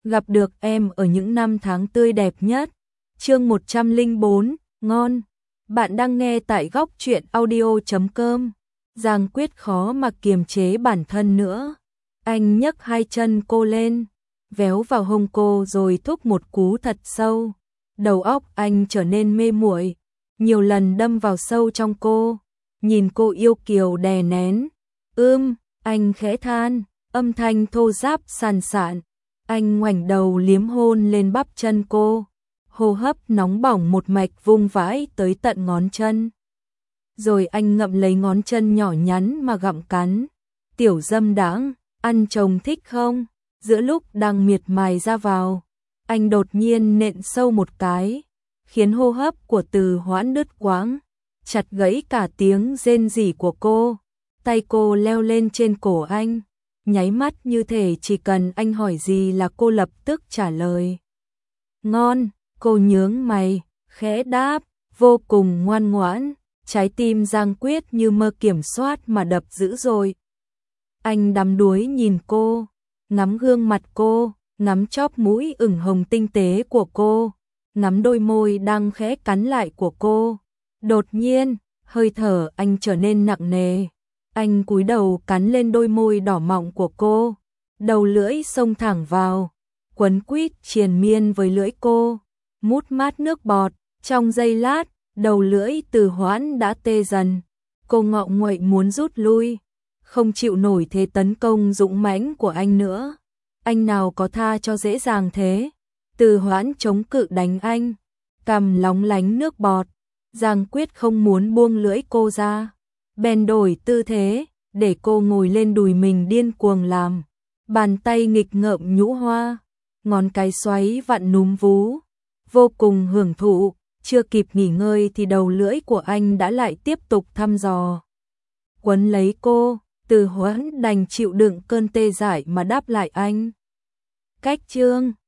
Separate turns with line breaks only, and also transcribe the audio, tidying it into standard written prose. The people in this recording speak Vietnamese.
gặp được em ở những năm tháng tươi đẹp nhất. Chương 104, ngon. Bạn đang nghe tại góc truyện audio.com. Giang Quyết khó mà kiềm chế bản thân nữa. Anh nhấc hai chân cô lên, véo vào hông cô rồi thúc một cú thật sâu. Đầu óc anh trở nên mê muội, nhiều lần đâm vào sâu trong cô, nhìn cô yêu kiều đè nén. Anh khẽ than, âm thanh thô ráp sàn sạn. Anh ngoảnh đầu liếm hôn lên bắp chân cô, hô hấp nóng bỏng một mạch vung vãi tới tận ngón chân. Rồi anh ngậm lấy ngón chân nhỏ nhắn mà gặm cắn. Tiểu dâm đãng, ăn chồng thích không? Giữa lúc đang miệt mài ra vào, anh đột nhiên nện sâu một cái, khiến hô hấp của Từ Hoãn đứt quãng, chặt gãy cả tiếng rên rỉ của cô. Tay cô leo lên trên cổ anh, nháy mắt như thể chỉ cần anh hỏi gì là cô lập tức trả lời. Ngon, cô nhướng mày, khẽ đáp, vô cùng ngoan ngoãn. Trái tim Giang Quyết như mơ kiểm soát mà đập dữ dội. Anh đắm đuối nhìn cô, ngắm gương mặt cô, ngắm chóp mũi ửng hồng tinh tế của cô, ngắm đôi môi đang khẽ cắn lại của cô. Đột nhiên, hơi thở anh trở nên nặng nề. Anh cúi đầu cắn lên đôi môi đỏ mọng của cô, đầu lưỡi xông thẳng vào, quấn quýt triền miên với lưỡi cô, mút mát nước bọt. Trong giây lát, đầu lưỡi Từ Hoãn đã tê dần. Cô ngọ nguậy muốn rút lui, không chịu nổi thế tấn công dũng mãnh của anh nữa. Anh nào có tha cho dễ dàng thế. Từ Hoãn chống cự đánh anh, cằm lóng lánh nước bọt. Giang Quyết không muốn buông lưỡi cô ra, bèn đổi tư thế, để cô ngồi lên đùi mình điên cuồng làm. Bàn tay nghịch ngợm nhũ hoa, ngón cái xoáy vặn núm vú, vô cùng hưởng thụ. Chưa kịp nghỉ ngơi thì đầu lưỡi của anh đã lại tiếp tục thăm dò, quấn lấy cô. Từ Hoãn đành chịu đựng cơn tê dại mà đáp lại anh. Cách chương